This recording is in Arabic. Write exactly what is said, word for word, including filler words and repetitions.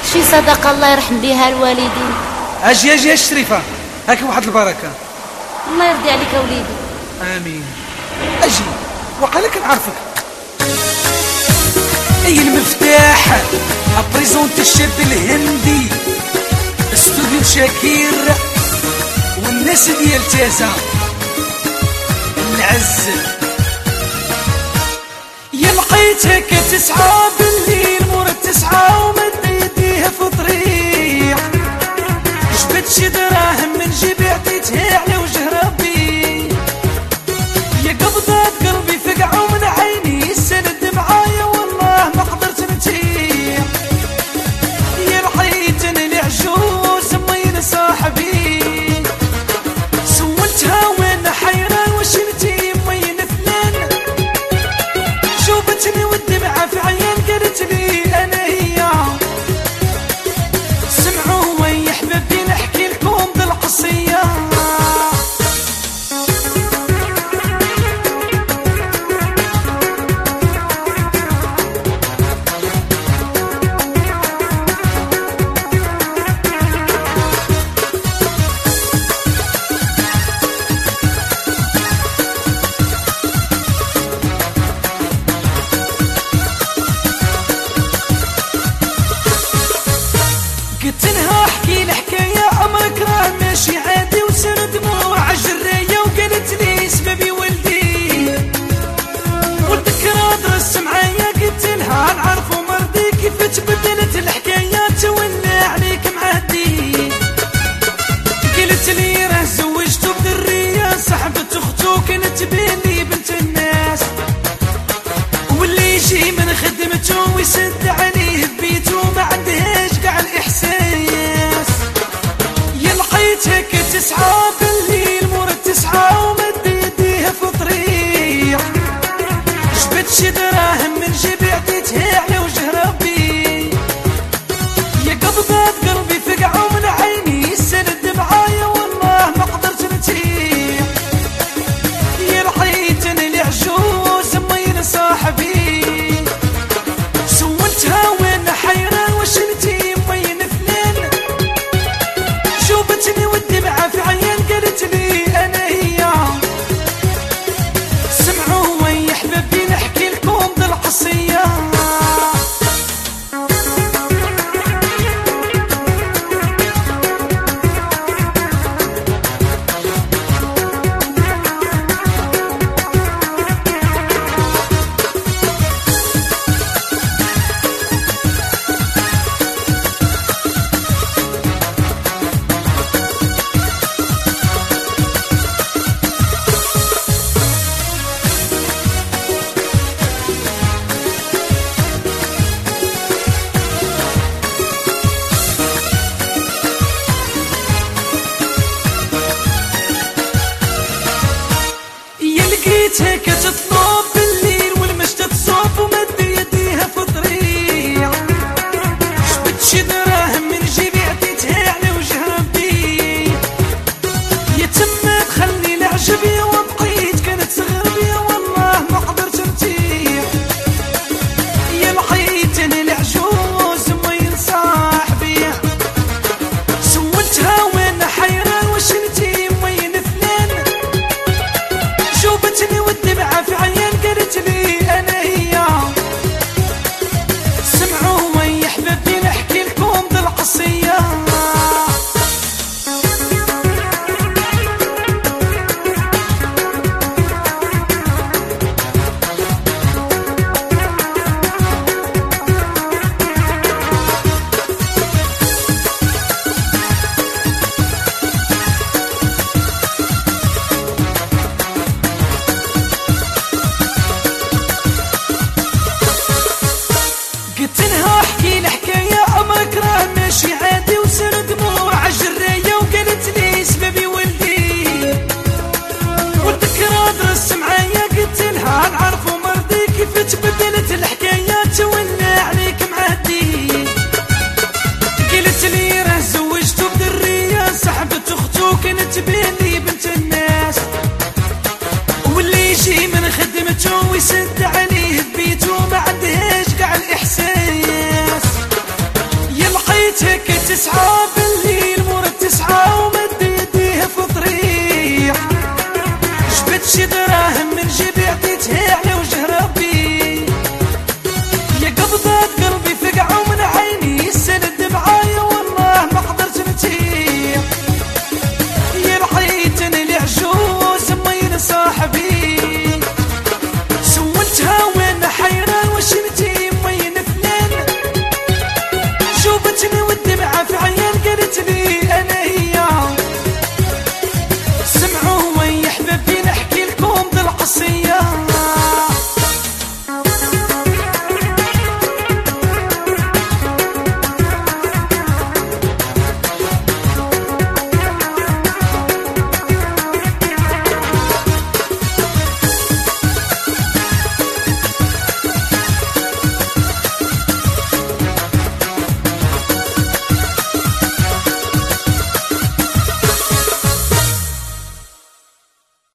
شي صدقة الله يرحم بها الوالدين. اجي اجي الشريفة، هاك واحد البركة. الله يرضي عليك وليدي. امين. اجي وقالك نعرفك. اي المفتاح ابريزونت الشاب الهندي، استوديو شاكير والناس ديال تازا العز. يا لقيتك تسعة بالليل مور التسعة ومد يديها في طريق، جبت شي دراهم من جيبي عطيتها على وجه ربي. يا قبضات قلبي فقعوا من عيني سند معايا والله ما قدرت نتيح. يا لقيتني العجوز مين صاحبي، سولتها وين حيران وش انتي مين فلان، شوفتني والدمعة في عيان قالت لي انا هي. سمعوا ويا حبابي نحكي لكم ذا القصية. قلت لها احكي الحكاية عمرك راه ماشي عادي، وسر دموع جرية وقالت لي سببي ولدي ولدك راه درس معايا. قلت لها نعرف مرضي كيف تبدلت الحكاية تولى عليك معدي. قالت لي راه زوجته بدرية صاحبة اختو كانت بيني بنت الناس، واللي يجي من خدمته ويسد عليه ببيته ما عندهاش قاع الاحساس. يا لقيتك تسعة بالليل مور التسعة ومد يديها في طريق، جبت شي دراهم من جيبي عطيتها على وجه ربي. يا قبضات قلبي فقعوا من عيني سند معايا والله ما قدرت نتيح. يا لقيتني العجوز مين صاحبي، سولتها وين حيران وش انتي مين فلان، شوفتني والدمعة في عيان قالت لي انا هي. سمعوا ويا حبابي نحكي لكم ذا القصية. لقيتك تطلب بالليل والمشت تصوب ومد يديها في طريق، جبت شي دراهم من جيبي عطيتها على وجه ربي. يا تما تخلي العجبي وبقيت كانت صغربي والله ما قدرت نتيح. يا لقيتني العجوز مين صاحبي، سولتها وين حيران وش انتي مين فلان، شوفتني والدمعة في عيان قالت لي انا هي. سمعوا ويا حبابي نحكي لكم ذا القصية. قلت لها احكي الحكاية عمرك راه ماشي عادي،